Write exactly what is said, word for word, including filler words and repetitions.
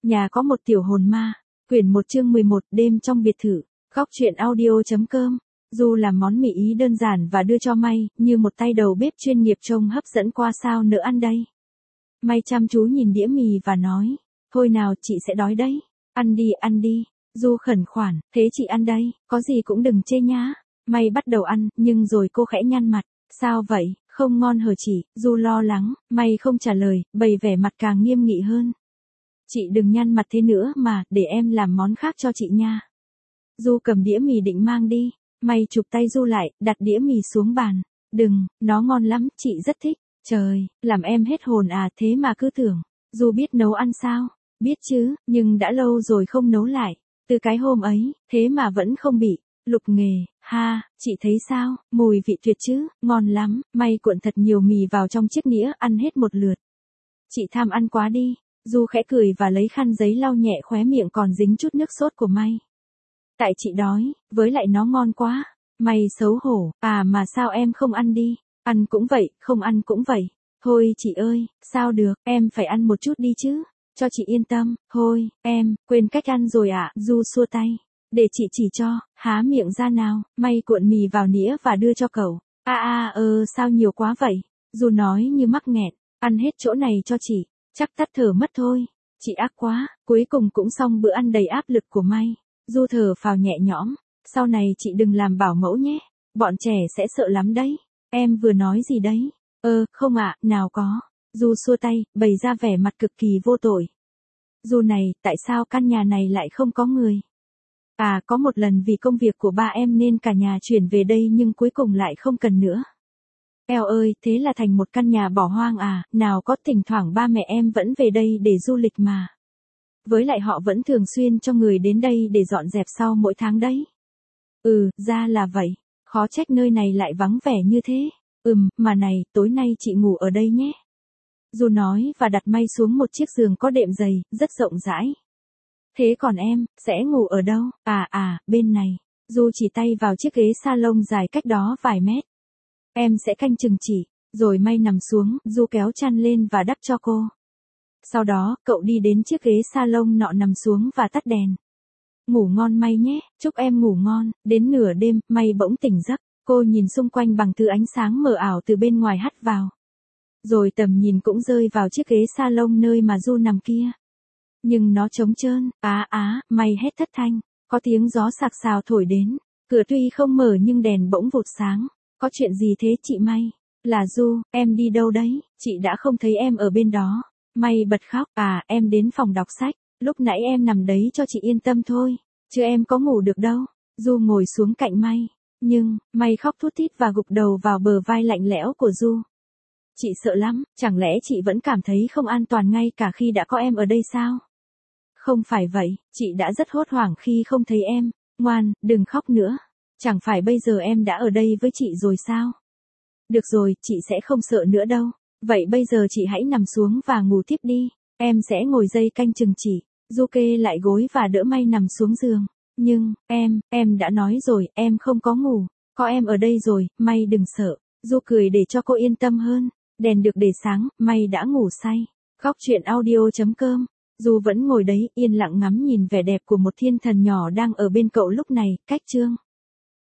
Nhà có một tiểu hồn ma. Quyển một chương mười một, đêm trong biệt thự. Góc truyện audio.com. Du làm món mì Ý đơn giản và đưa cho May, như một tay đầu bếp chuyên nghiệp trông hấp dẫn qua sao nữa ăn đây. May chăm chú nhìn đĩa mì và nói, thôi nào chị sẽ đói đấy. Ăn đi, ăn đi. Du khẩn khoản, thế chị ăn đây, có gì cũng đừng chê nhá. May bắt đầu ăn, nhưng rồi cô khẽ nhăn mặt. Sao vậy, không ngon hả chị? Du lo lắng, May không trả lời, bày vẻ mặt càng nghiêm nghị hơn. Chị đừng nhăn mặt thế nữa mà, để em làm món khác cho chị nha. Du cầm đĩa mì định mang đi. May chụp tay Du lại, đặt đĩa mì xuống bàn. Đừng, nó ngon lắm, chị rất thích. Trời, làm em hết hồn à, thế mà cứ tưởng. Du biết nấu ăn sao? Biết chứ, nhưng đã lâu rồi không nấu lại. Từ cái hôm ấy, thế mà vẫn không bị lục nghề. Ha, chị thấy sao? Mùi vị tuyệt chứ, ngon lắm. May cuộn thật nhiều mì vào trong chiếc nĩa, ăn hết một lượt. Chị tham ăn quá đi. Du khẽ cười và lấy khăn giấy lau nhẹ khóe miệng còn dính chút nước sốt của May. Tại chị đói, với lại nó ngon quá. May xấu hổ, à mà sao em không ăn đi? Ăn cũng vậy, không ăn cũng vậy. Thôi chị ơi, sao được, em phải ăn một chút đi chứ. Cho chị yên tâm, thôi, em, quên cách ăn rồi ạ. Du xua tay. Để chị chỉ cho, há miệng ra nào. May cuộn mì vào nĩa và đưa cho cậu. À à, ờ, sao nhiều quá vậy? Du nói như mắc nghẹn, ăn hết chỗ này cho chị. Chắc tắt thở mất thôi. Chị ác quá, cuối cùng cũng xong bữa ăn đầy áp lực của May. Du thở phào nhẹ nhõm. Sau này chị đừng làm bảo mẫu nhé. Bọn trẻ sẽ sợ lắm đấy. Em vừa nói gì đấy? Ơ, ờ, không ạ, nào có. Du xua tay, bày ra vẻ mặt cực kỳ vô tội. Du này, tại sao căn nhà này lại không có người? À, có một lần vì công việc của ba em nên cả nhà chuyển về đây nhưng cuối cùng lại không cần nữa. Eo ơi, thế là thành một căn nhà bỏ hoang à, nào có thỉnh thoảng ba mẹ em vẫn về đây để du lịch mà. Với lại họ vẫn thường xuyên cho người đến đây để dọn dẹp sau mỗi tháng đấy. Ừ, ra là vậy, khó trách nơi này lại vắng vẻ như thế. Ừm, mà này, tối nay chị ngủ ở đây nhé. Du nói và đặt May xuống một chiếc giường có đệm dày, rất rộng rãi. Thế còn em, sẽ ngủ ở đâu? À à, bên này. Du chỉ tay vào chiếc ghế salon dài cách đó vài mét. Em sẽ canh chừng chị. Rồi May nằm xuống, Du kéo chăn lên và đắp cho cô. Sau đó, cậu đi đến chiếc ghế salon nọ nằm xuống và tắt đèn. Ngủ ngon May nhé, chúc em ngủ ngon. Đến nửa đêm, May bỗng tỉnh giấc. Cô nhìn xung quanh bằng thứ ánh sáng mờ ảo từ bên ngoài hắt vào. Rồi tầm nhìn cũng rơi vào chiếc ghế salon nơi mà Du nằm kia. Nhưng nó trống trơn. Á á, May hét thất thanh. Có tiếng gió sạc sào thổi đến. Cửa tuy không mở nhưng đèn bỗng vụt sáng. Có chuyện gì thế chị May? Là Du, em đi đâu đấy? Chị đã không thấy em ở bên đó. May bật khóc. À, em đến phòng đọc sách. Lúc nãy em nằm đấy cho chị yên tâm thôi. Chứ em có ngủ được đâu. Du ngồi xuống cạnh May. Nhưng, May khóc thút thít và gục đầu vào bờ vai lạnh lẽo của Du. Chị sợ lắm, chẳng lẽ chị vẫn cảm thấy không an toàn ngay cả khi đã có em ở đây sao? Không phải vậy, chị đã rất hốt hoảng khi không thấy em. Ngoan, đừng khóc nữa. Chẳng phải bây giờ em đã ở đây với chị rồi sao? Được rồi, chị sẽ không sợ nữa đâu. Vậy bây giờ chị hãy nằm xuống và ngủ tiếp đi. Em sẽ ngồi dây canh chừng chị. Du kê lại gối và đỡ May nằm xuống giường. Nhưng, em, em đã nói rồi, em không có ngủ. Có em ở đây rồi, May đừng sợ. Du cười để cho cô yên tâm hơn. Đèn được để sáng, May đã ngủ say. Góc truyện audio.com. Du vẫn ngồi đấy, yên lặng ngắm nhìn vẻ đẹp của một thiên thần nhỏ đang ở bên cậu lúc này. Cách chương.